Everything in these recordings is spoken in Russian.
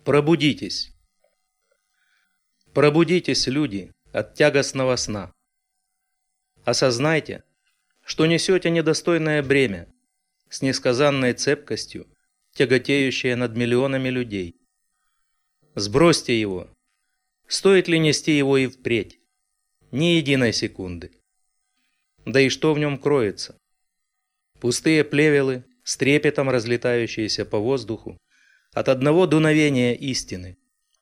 Пробудитесь! Пробудитесь, люди, от тягостного сна. Осознайте, что несете недостойное бремя, с несказанной цепкостью, тяготеющее над миллионами людей. Сбросьте его. Стоит ли нести его и впредь? Ни единой секунды. Да и что в нем кроется? Пустые плевелы, с трепетом разлетающиеся по воздуху, от одного дуновения истины.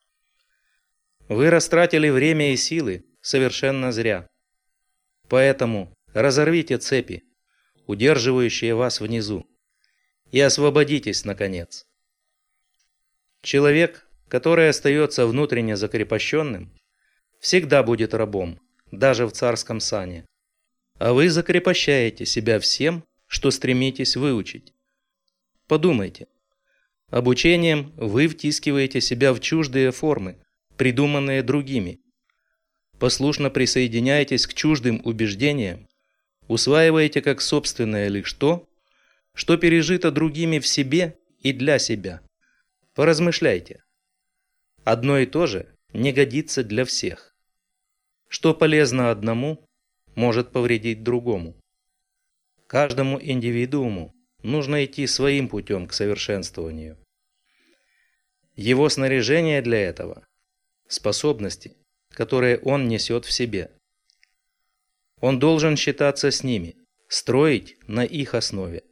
Вы растратили время и силы совершенно зря. Поэтому разорвите цепи, удерживающие вас внизу, и освободитесь, наконец. Человек, который остается внутренне закрепощенным, всегда будет рабом, даже в царском сане. А вы закрепощаете себя всем, что стремитесь выучить. Подумайте. Обучением вы втискиваете себя в чуждые формы, придуманные другими. Послушно присоединяетесь к чуждым убеждениям, усваиваете как собственное лишь то, что пережито другими в себе и для себя. Поразмышляйте. Одно и то же не годится для всех. Что полезно одному, может повредить другому. Каждому индивидууму нужно идти своим путем к совершенствованию. Его снаряжение для этого – способности, которые он несет в себе. Он должен считаться с ними, строить на их основе.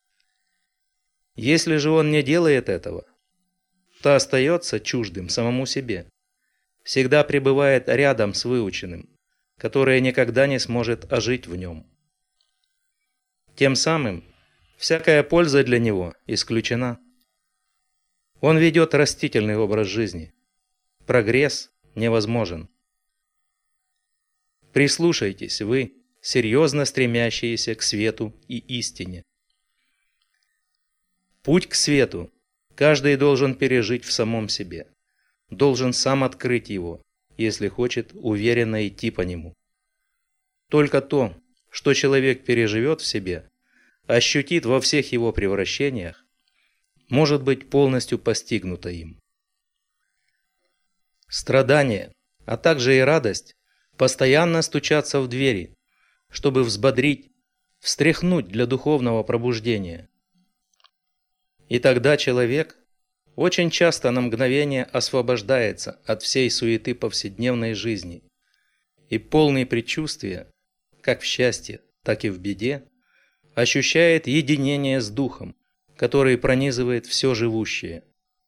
Если же он не делает этого, то остается чуждым самому себе, всегда пребывает рядом с выученным, которое никогда не сможет ожить в нем. Тем самым всякая польза для него исключена. Он ведет растительный образ жизни. Прогресс невозможен. Прислушайтесь вы, серьезно стремящиеся к свету и истине. Путь к свету каждый должен пережить в самом себе, должен сам открыть его, если хочет уверенно идти по нему. Только то, что человек переживет в себе, ощутит во всех его превращениях, может быть полностью постигнуто им. Страдания, а также и радость постоянно стучатся в двери, чтобы взбодрить, встряхнуть для духовного пробуждения. И тогда человек очень часто на мгновение освобождается от всей суеты повседневной жизни и полный предчувствия, как в счастье, так и в беде, ощущает единение с Духом, который пронизывает все живущее.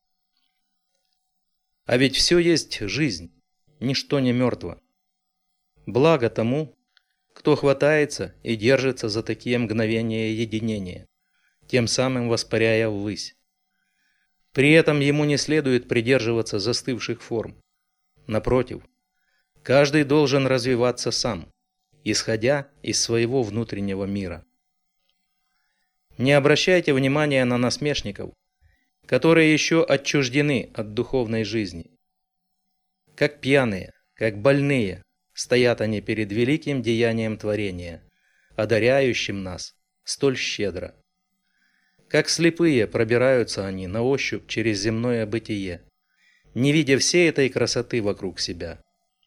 А ведь все есть жизнь, ничто не мертво. Благо тому, кто хватается и держится за такие мгновения единения, тем самым воспаряя ввысь. При этом ему не следует придерживаться застывших форм. Напротив, каждый должен развиваться сам, исходя из своего внутреннего мира. Не обращайте внимания на насмешников, которые еще отчуждены от духовной жизни. Как пьяные, как больные, стоят они перед великим деянием творения, одаряющим нас столь щедро. Как слепые пробираются они на ощупь через земное бытие, не видя всей этой красоты вокруг себя.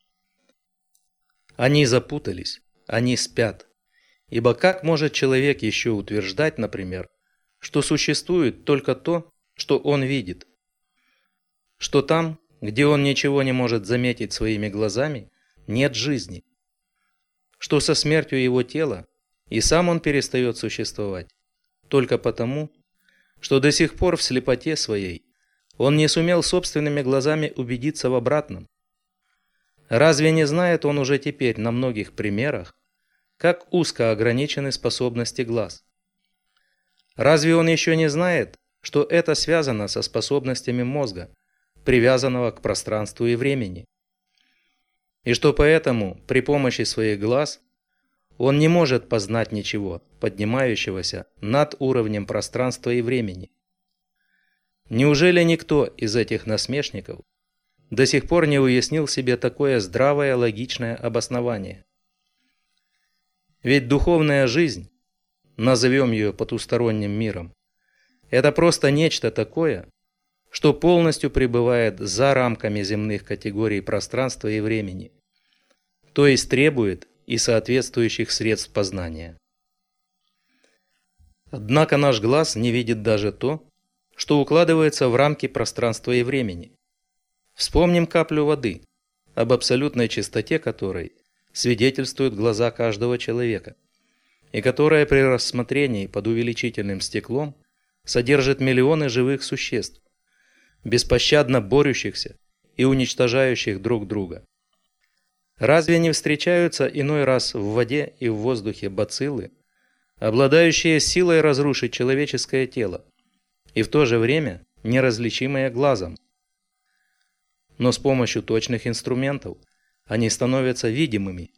Они запутались, они спят. Ибо как может человек еще утверждать, например, что существует только то, что он видит? Что там, где он ничего не может заметить своими глазами, нет жизни? Что со смертью его тела и сам он перестает существовать, только потому, что до сих пор в слепоте своей он не сумел собственными глазами убедиться в обратном? Разве не знает он уже теперь на многих примерах, как узко ограничены способности глаз? Разве он еще не знает, что это связано со способностями мозга, привязанного к пространству и времени? И что поэтому при помощи своих глаз он не может познать ничего, поднимающегося над уровнем пространства и времени? Неужели никто из этих насмешников до сих пор не уяснил себе такое здравое логичное обоснование? Ведь духовная жизнь, назовем ее потусторонним миром, это просто нечто такое, что полностью пребывает за рамками земных категорий пространства и времени, то есть требует и соответствующих средств познания. Однако наш глаз не видит даже то, что укладывается в рамки пространства и времени. Вспомним каплю воды, об абсолютной чистоте которой свидетельствуют глаза каждого человека, и которая при рассмотрении под увеличительным стеклом содержит миллионы живых существ, беспощадно борющихся и уничтожающих друг друга. Разве не встречаются иной раз в воде и в воздухе бациллы, обладающие силой разрушить человеческое тело, и в то же время неразличимые глазом? Но с помощью точных инструментов они становятся видимыми.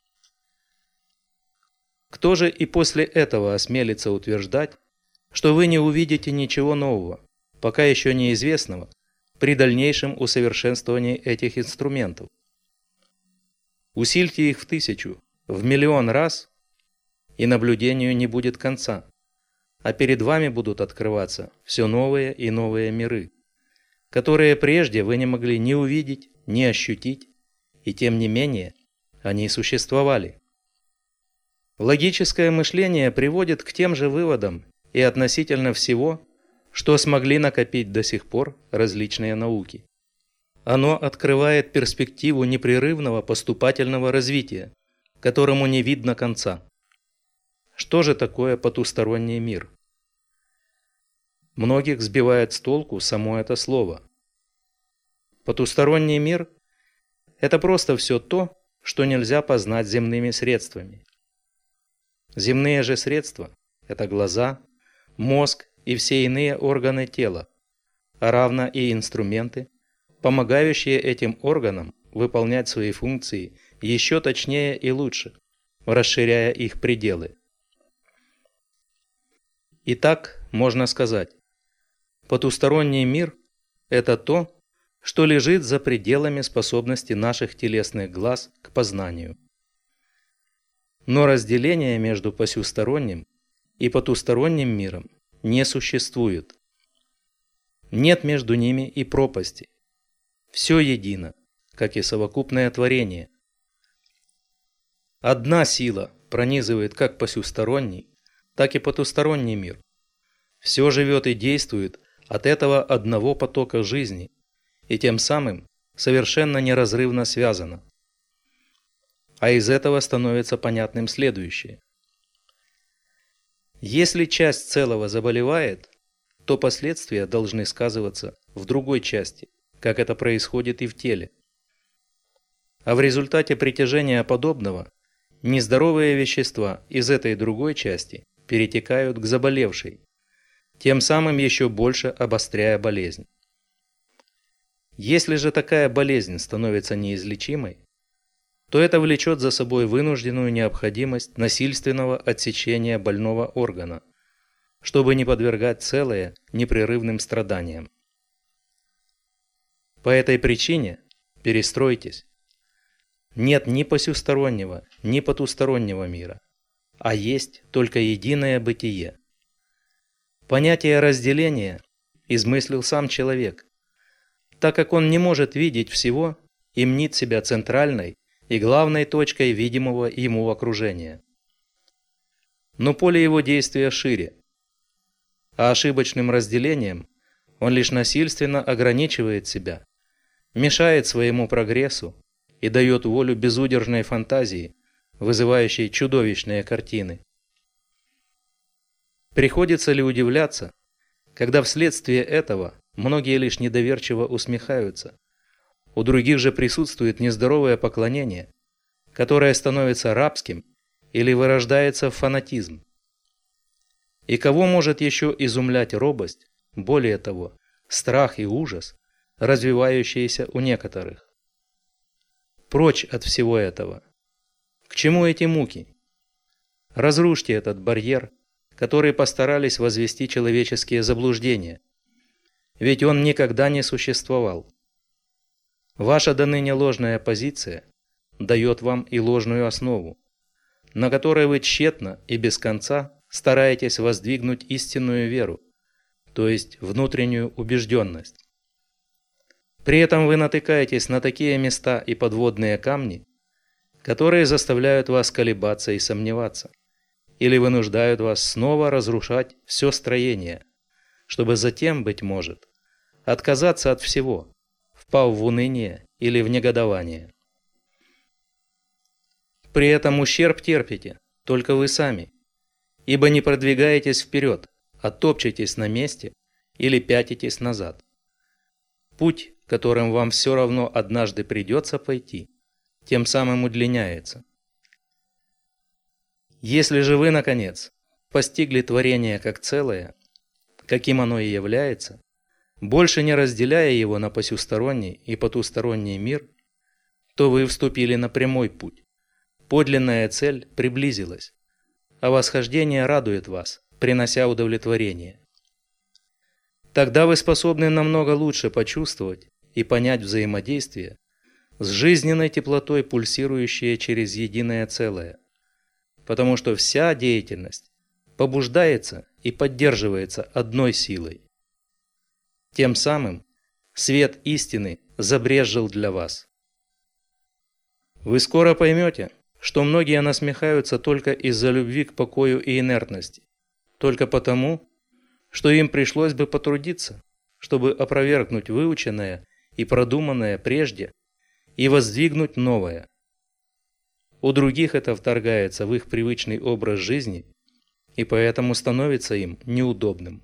Кто же и после этого осмелится утверждать, что вы не увидите ничего нового, пока еще неизвестного, при дальнейшем усовершенствовании этих инструментов? Усильте их в 1000, в миллион раз, и наблюдению не будет конца, а перед вами будут открываться все новые и новые миры, которые прежде вы не могли ни увидеть, ни ощутить, и тем не менее они существовали. Логическое мышление приводит к тем же выводам и относительно всего, что смогли накопить до сих пор различные науки. Оно открывает перспективу непрерывного поступательного развития, которому не видно конца. Что же такое потусторонний мир? Многих сбивает с толку само это слово. Потусторонний мир – это просто все то, что нельзя познать земными средствами. Земные же средства – это глаза, мозг и все иные органы тела, а равно и инструменты, помогающие этим органам выполнять свои функции еще точнее и лучше, расширяя их пределы. Итак, можно сказать, потусторонний мир – это то, что лежит за пределами способности наших телесных глаз к познанию. Но разделения между посюсторонним и потусторонним миром не существует. Нет между ними и пропасти. Все едино, как и совокупное творение. Одна сила пронизывает как посюсторонний, так и потусторонний мир. Все живет и действует от этого одного потока жизни, и тем самым совершенно неразрывно связано. А из этого становится понятным следующее. Если часть целого заболевает, то последствия должны сказываться в другой части, как это происходит и в теле. А в результате притяжения подобного нездоровые вещества из этой другой части перетекают к заболевшей, тем самым еще больше обостряя болезнь. Если же такая болезнь становится неизлечимой, то это влечет за собой вынужденную необходимость насильственного отсечения больного органа, чтобы не подвергать целое непрерывным страданиям. По этой причине перестройтесь. Нет ни посюстороннего, ни потустороннего мира, а есть только единое бытие. Понятие разделения измыслил сам человек, так как он не может видеть всего и мнит себя центральной и главной точкой видимого ему окружения. Но поле его действия шире, а ошибочным разделением он лишь насильственно ограничивает себя, мешает своему прогрессу и дает волю безудержной фантазии, вызывающей чудовищные картины. Приходится ли удивляться, когда вследствие этого многие лишь недоверчиво усмехаются, у других же присутствует нездоровое поклонение, которое становится рабским или вырождается в фанатизм. И кого может еще изумлять робость, более того, страх и ужас, развивающиеся у некоторых? Прочь от всего этого. К чему эти муки? Разрушьте этот барьер, который постарались возвести человеческие заблуждения, ведь он никогда не существовал. Ваша до ныне ложная позиция дает вам и ложную основу, на которой вы тщетно и без конца стараетесь воздвигнуть истинную веру, то есть внутреннюю убежденность. При этом вы натыкаетесь на такие места и подводные камни, которые заставляют вас колебаться и сомневаться, или вынуждают вас снова разрушать все строение, чтобы затем, быть может, отказаться от всего, впав в уныние или в негодование. При этом ущерб терпите только вы сами, ибо не продвигаетесь вперед, а топчетесь на месте или пятитесь назад. Путь, которым вам все равно однажды придется пойти, тем самым удлиняется. Если же вы, наконец, постигли творение как целое, каким оно и является, больше не разделяя его на посюсторонний и потусторонний мир, то вы вступили на прямой путь. Подлинная цель приблизилась, а восхождение радует вас, принося удовлетворение. Тогда вы способны намного лучше почувствовать и понять взаимодействие с жизненной теплотой, пульсирующее через единое целое, потому что вся деятельность побуждается и поддерживается одной силой. Тем самым свет истины забрезжил для вас. Вы скоро поймете, что многие насмехаются только из-за любви к покою и инертности, только потому, что им пришлось бы потрудиться, чтобы опровергнуть выученное и продуманное прежде и воздвигнуть новое. У других это вторгается в их привычный образ жизни и поэтому становится им неудобным.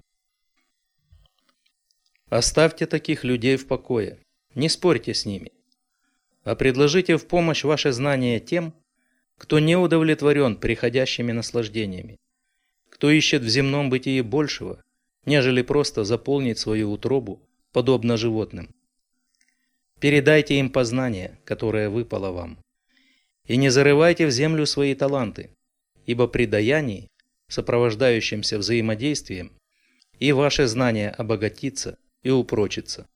Оставьте таких людей в покое, не спорьте с ними, а предложите в помощь ваши знания тем, кто не удовлетворен приходящими наслаждениями, кто ищет в земном бытии большего, нежели просто заполнить свою утробу, подобно животным. Передайте им познание, которое выпало вам, и не зарывайте в землю свои таланты, ибо при даянии, сопровождающемся взаимодействием, и ваше знание обогатится и упрочится.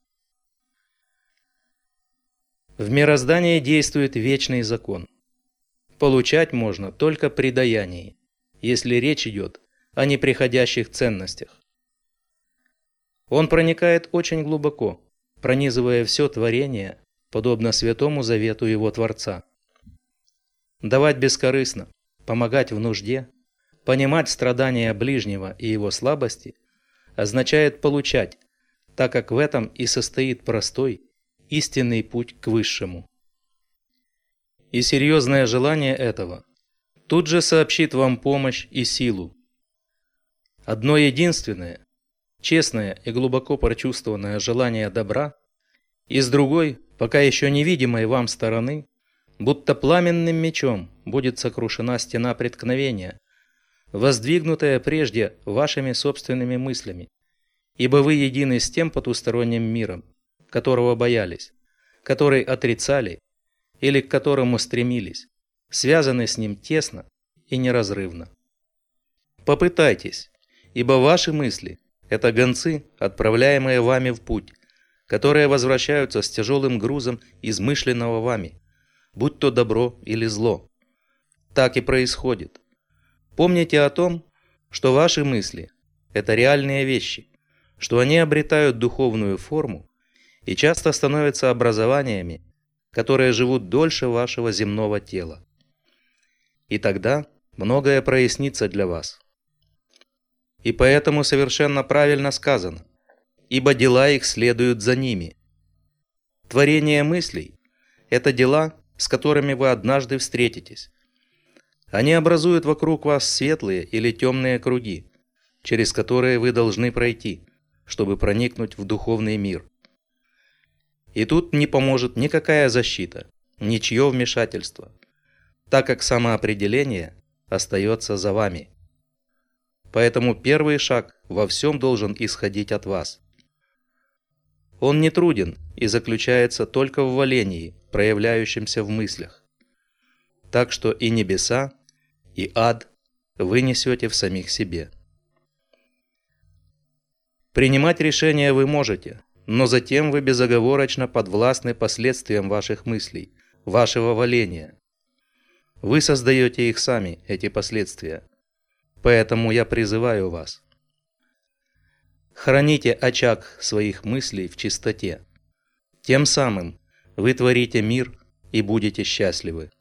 В мироздании действует вечный закон. Получать можно только при даянии, если речь идет о неприходящих ценностях. Он проникает очень глубоко, пронизывая все творение, подобно Святому Завету его Творца. Давать бескорыстно, помогать в нужде, понимать страдания ближнего и его слабости означает получать, так как в этом и состоит простой, истинный путь к высшему. И серьезное желание этого тут же сообщит вам помощь и силу. Одно единственное, честное и глубоко прочувствованное желание добра, и с другой, пока еще невидимой вам стороны, будто пламенным мечом будет сокрушена стена преткновения, воздвигнутая прежде вашими собственными мыслями, ибо вы едины с тем потусторонним миром, которого боялись, который отрицали или к которому стремились, связаны с ним тесно и неразрывно. Попытайтесь, ибо ваши мысли – это гонцы, отправляемые вами в путь, которые возвращаются с тяжелым грузом измышленного вами, будь то добро или зло. Так и происходит. Помните о том, что ваши мысли – это реальные вещи, что они обретают духовную форму и часто становятся образованиями, которые живут дольше вашего земного тела. И тогда многое прояснится для вас. И поэтому совершенно правильно сказано, ибо дела их следуют за ними. Творение мыслей – это дела, с которыми вы однажды встретитесь. Они образуют вокруг вас светлые или темные круги, через которые вы должны пройти, чтобы проникнуть в духовный мир. И тут не поможет никакая защита, ничье вмешательство, так как самоопределение остается за вами. Поэтому первый шаг во всем должен исходить от вас. Он не труден и заключается только в волении, проявляющемся в мыслях. Так что и небеса, и ад вы несете в самих себе. Принимать решения вы можете, но затем вы безоговорочно подвластны последствиям ваших мыслей, вашего воления. Вы создаете их сами, эти последствия. Поэтому я призываю вас. Храните очаг своих мыслей в чистоте, Тем самым вы творите мир и будете счастливы.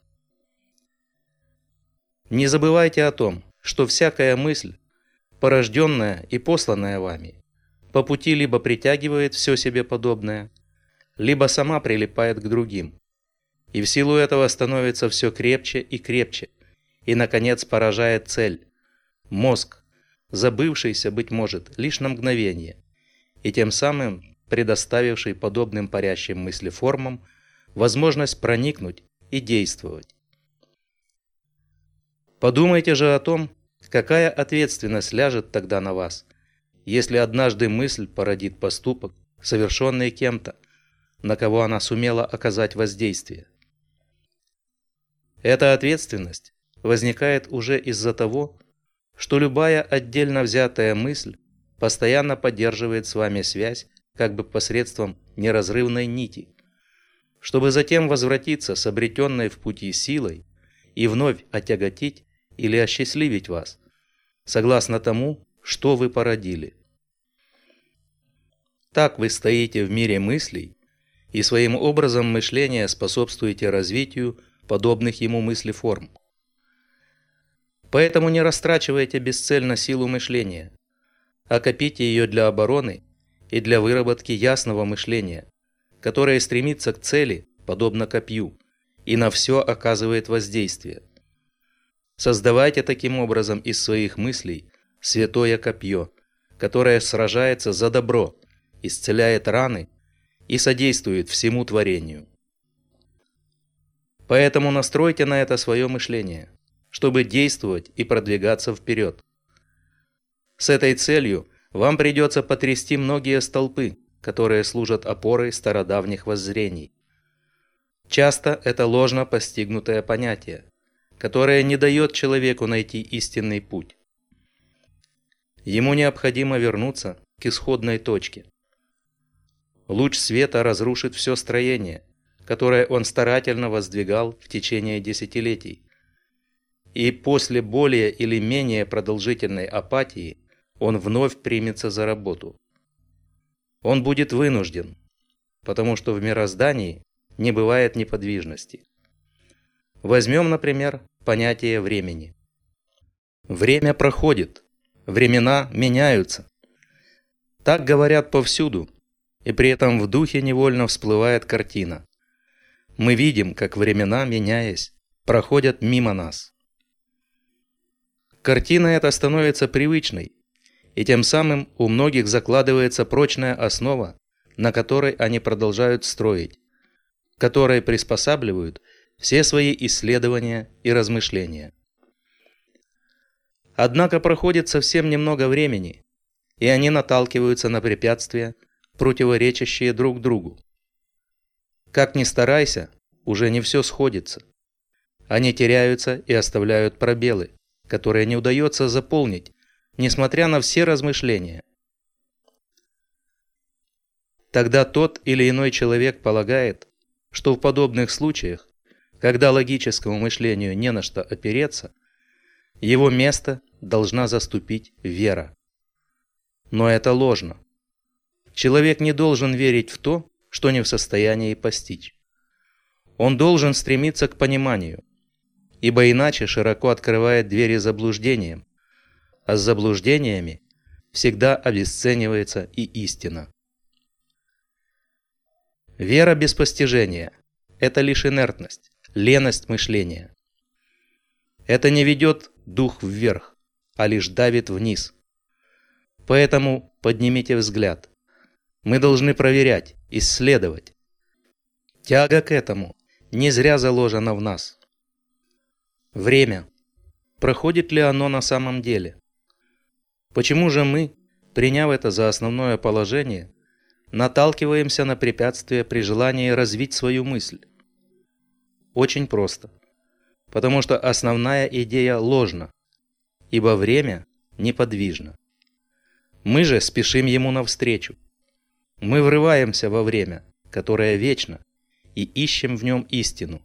Не забывайте о том, что всякая мысль, порожденная и посланная вами, по пути либо притягивает все себе подобное, либо сама прилипает к другим, и в силу этого становится все крепче и крепче, и, наконец, поражает цель – мозг, забывшийся, быть может, лишь на мгновение, и тем самым предоставивший подобным парящим мыслеформам возможность проникнуть и действовать. Подумайте же о том, какая ответственность ляжет тогда на вас, если однажды мысль породит поступок, совершенный кем-то, на кого она сумела оказать воздействие. Эта ответственность возникает уже из-за того, что любая отдельно взятая мысль постоянно поддерживает с вами связь как бы посредством неразрывной нити, чтобы затем возвратиться с обретенной в пути силой и вновь отяготить или осчастливить вас, согласно тому, что вы породили. Так вы стоите в мире мыслей и своим образом мышления способствуете развитию подобных ему мыслеформ. Поэтому не растрачивайте бесцельно силу мышления, а копите ее для обороны и для выработки ясного мышления, которое стремится к цели, подобно копью, и на все оказывает воздействие. Создавайте таким образом из своих мыслей святое копье, которое сражается за добро, исцеляет раны и содействует всему творению. Поэтому настройте на это свое мышление, чтобы действовать и продвигаться вперед. С этой целью вам придется потрясти многие столпы, которые служат опорой стародавних воззрений. Часто это ложно постигнутое понятие, которое не дает человеку найти истинный путь. Ему необходимо вернуться к исходной точке. Луч света разрушит все строение, которое он старательно воздвигал в течение десятилетий, и после более или менее продолжительной апатии он вновь примется за работу. Он будет вынужден, потому что в мироздании не бывает неподвижности. Возьмем, например, понятие времени. Время проходит, времена меняются. Так говорят повсюду, и при этом в духе невольно всплывает картина. Мы видим, как времена, меняясь, проходят мимо нас. Картина эта становится привычной, и тем самым у многих закладывается прочная основа, на которой они продолжают строить, которой приспосабливают все свои исследования и размышления. Однако проходит совсем немного времени, и они наталкиваются на препятствия, противоречащие друг другу. Как ни старайся, уже не все сходится. Они теряются и оставляют пробелы, которые не удается заполнить, несмотря на все размышления. Тогда тот или иной человек полагает, что в подобных случаях, когда логическому мышлению не на что опереться, его место должна заступить вера. Но это ложно. Человек не должен верить в то, что не в состоянии постичь. Он должен стремиться к пониманию, ибо иначе широко открывает двери заблуждениям, а с заблуждениями всегда обесценивается и истина. Вера без постижения – это лишь инертность, леность мышления. Это не ведет дух вверх, а лишь давит вниз. Поэтому поднимите взгляд. Мы должны проверять, исследовать. Тяга к этому не зря заложена в нас. Время. Проходит ли оно на самом деле? Почему же мы, приняв это за основное положение, наталкиваемся на препятствия при желании развить свою мысль? Очень просто. Потому что основная идея ложна, ибо время неподвижно. Мы же спешим ему навстречу. Мы врываемся во время, которое вечно, и ищем в нем истину.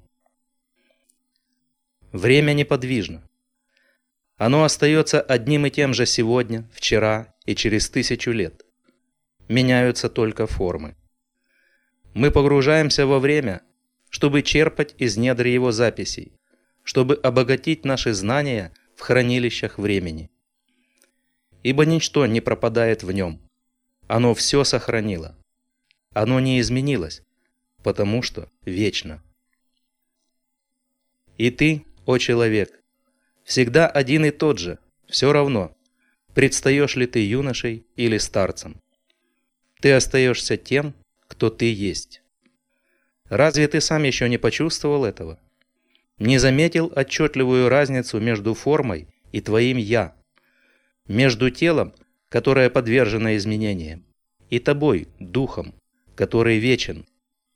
Время неподвижно. Оно остается одним и тем же сегодня, вчера и через 1000 лет. Меняются только формы. Мы погружаемся во время, чтобы черпать из недр его записей, чтобы обогатить наши знания в хранилищах времени. Ибо ничто не пропадает в нем. Оно все сохранило. Оно не изменилось, потому что вечно. И ты, о человек, всегда один и тот же, все равно, предстаешь ли ты юношей или старцем. Ты остаешься тем, кто ты есть. Разве ты сам еще не почувствовал этого? Не заметил отчетливую разницу между формой и твоим «я», между телом, которое подвержено изменениям, и тобой, духом, который вечен?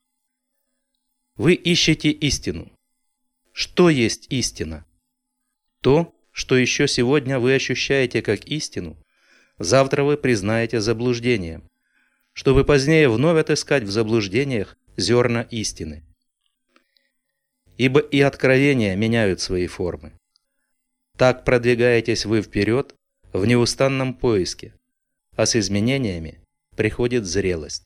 Вы ищете истину. Что есть истина? То, что еще сегодня вы ощущаете как истину, завтра вы признаете заблуждением, чтобы позднее вновь отыскать в заблуждениях зерна истины. Ибо и откровения меняют свои формы. Так продвигаетесь вы вперед в неустанном поиске, а с изменениями приходит зрелость.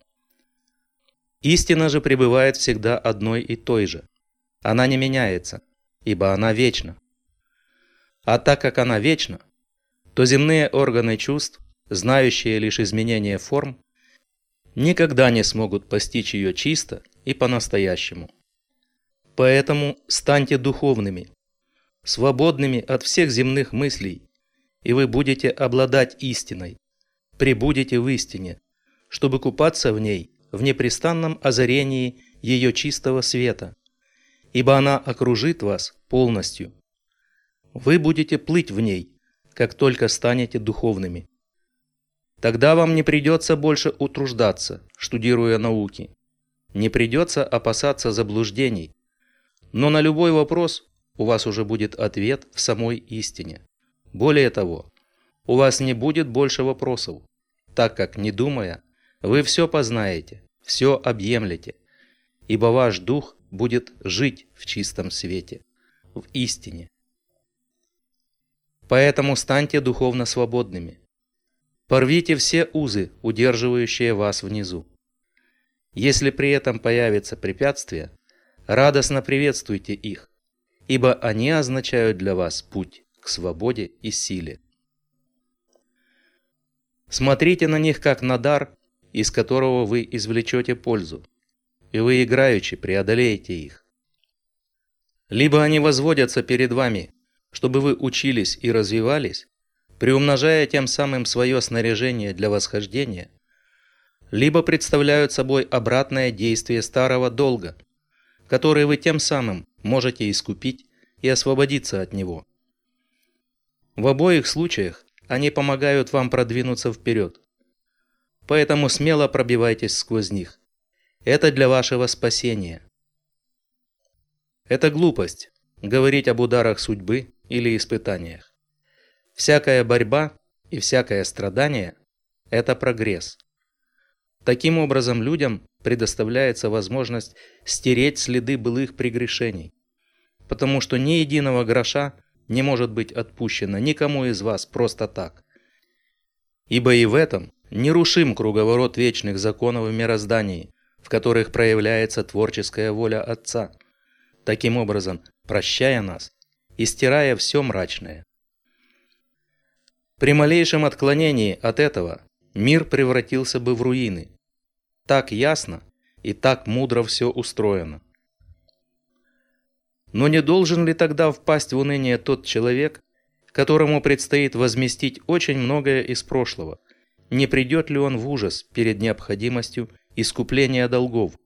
Истина же пребывает всегда одной и той же. Она не меняется, ибо она вечна. А так как она вечна, то земные органы чувств, знающие лишь изменение форм, никогда не смогут постичь ее чисто и по-настоящему. Поэтому станьте духовными, свободными от всех земных мыслей, и вы будете обладать истиной, пребудете в истине, чтобы купаться в ней в непрестанном озарении ее чистого света, ибо она окружит вас полностью. Вы будете плыть в ней, как только станете духовными. Тогда вам не придется больше утруждаться, штудируя науки, не придется опасаться заблуждений, но на любой вопрос у вас уже будет ответ в самой истине. Более того, у вас не будет больше вопросов, так как, не думая, вы все познаете, все объемлете, ибо ваш дух будет жить в чистом свете, в истине. Поэтому станьте духовно свободными. Порвите все узы, удерживающие вас внизу. Если при этом появятся препятствия, радостно приветствуйте их, ибо они означают для вас путь к свободе и силе. Смотрите на них как на дар, из которого вы извлечете пользу, и вы играючи преодолеете их. Либо они возводятся перед вами, чтобы вы учились и развивались, приумножая тем самым свое снаряжение для восхождения, либо представляют собой обратное действие старого долга, который вы тем самым можете искупить и освободиться от него. В обоих случаях они помогают вам продвинуться вперед. Поэтому смело пробивайтесь сквозь них. Это для вашего спасения. Это глупость говорить об ударах судьбы или испытаниях. Всякая борьба и всякое страдание – это прогресс. Таким образом, людям предоставляется возможность стереть следы былых прегрешений, потому что ни единого гроша не может быть отпущено никому из вас просто так. Ибо и в этом нерушим круговорот вечных законов в мироздании, в которых проявляется творческая воля Отца, таким образом прощая нас и стирая все мрачное. При малейшем отклонении от этого мир превратился бы в руины. Так ясно и так мудро все устроено. Но не должен ли тогда впасть в уныние тот человек, которому предстоит возместить очень многое из прошлого? Не придет ли он в ужас перед необходимостью искупления долгов?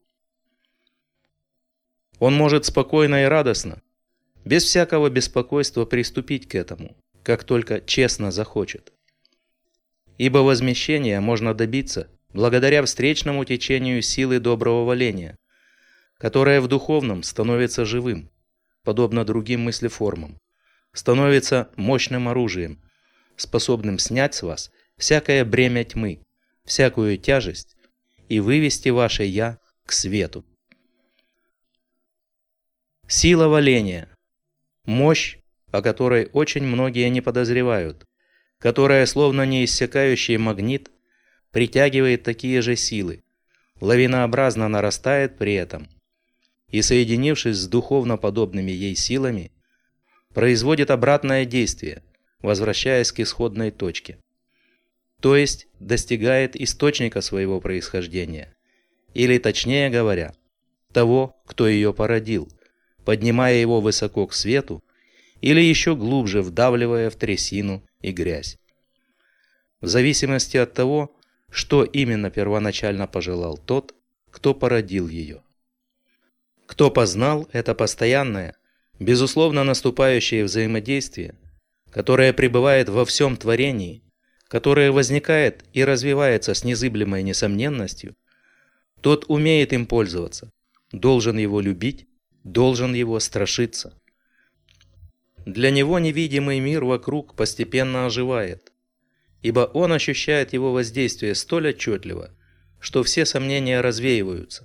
Он может спокойно и радостно, без всякого беспокойства приступить к этому, как только честно захочет. Ибо возмещения можно добиться благодаря встречному течению силы доброго воления, которое в духовном становится живым, подобно другим мыслеформам, становится мощным оружием, способным снять с вас всякое бремя тьмы, всякую тяжесть и вывести ваше «я» к свету. Сила воления – мощь, о которой очень многие не подозревают, которая, словно неиссякающий магнит, притягивает такие же силы, лавинообразно нарастает при этом и, соединившись с духовно подобными ей силами, производит обратное действие, возвращаясь к исходной точке. То есть достигает источника своего происхождения, или точнее говоря, того, кто ее породил, поднимая его высоко к свету или еще глубже вдавливая в трясину и грязь. В зависимости от того, что именно первоначально пожелал тот, кто породил ее. Кто познал это постоянное, безусловно наступающее взаимодействие, которое пребывает во всем творении, которое возникает и развивается с незыблемой несомненностью, тот умеет им пользоваться, должен его любить, должен его страшиться. Для него невидимый мир вокруг постепенно оживает, ибо он ощущает его воздействие столь отчетливо, что все сомнения развеиваются.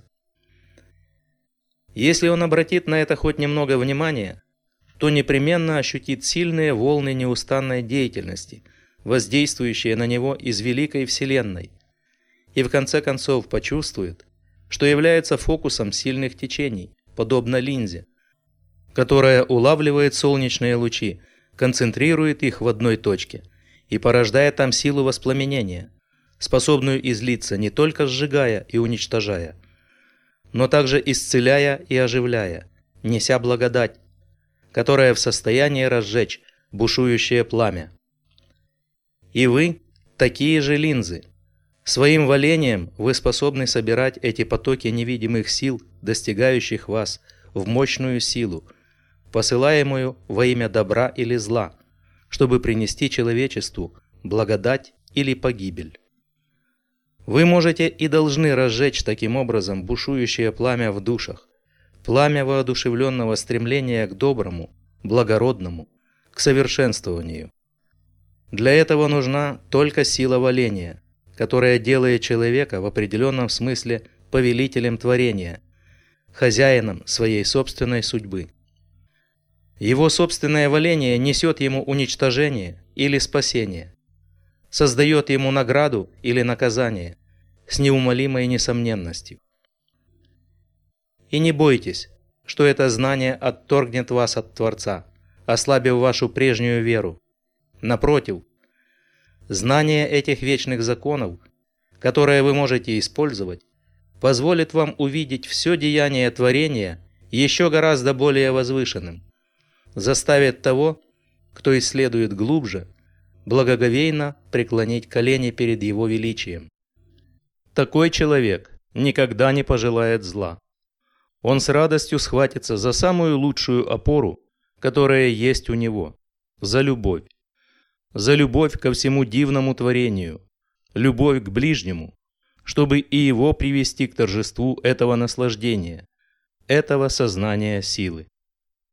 Если он обратит на это хоть немного внимания, то непременно ощутит сильные волны неустанной деятельности, воздействующие на него из великой Вселенной, и в конце концов почувствует, что является фокусом сильных течений, подобно линзе, которая улавливает солнечные лучи, концентрирует их в одной точке и порождает там силу воспламенения, способную излиться не только сжигая и уничтожая, но также исцеляя и оживляя, неся благодать, которая в состоянии разжечь бушующее пламя. И вы такие же линзы. Своим валением вы способны собирать эти потоки невидимых сил, достигающих вас, в мощную силу, посылаемую во имя добра или зла, чтобы принести человечеству благодать или погибель. Вы можете и должны разжечь таким образом бушующее пламя в душах, пламя воодушевленного стремления к доброму, благородному, к совершенствованию. Для этого нужна только сила валения, которая делает человека в определенном смысле повелителем творения, хозяином своей собственной судьбы. Его собственное валение несет ему уничтожение или спасение, создает ему награду или наказание с неумолимой несомненностью. И не бойтесь, что это знание отторгнет вас от Творца, ослабив вашу прежнюю веру. Напротив, знание этих вечных законов, которые вы можете использовать, позволит вам увидеть все деяние творения еще гораздо более возвышенным, заставит того, кто исследует глубже, благоговейно преклонить колени перед его величием. Такой человек никогда не пожелает зла. Он с радостью схватится за самую лучшую опору, которая есть у него, за любовь. За любовь ко всему дивному творению, любовь к ближнему, чтобы и его привести к торжеству этого наслаждения, этого сознания силы.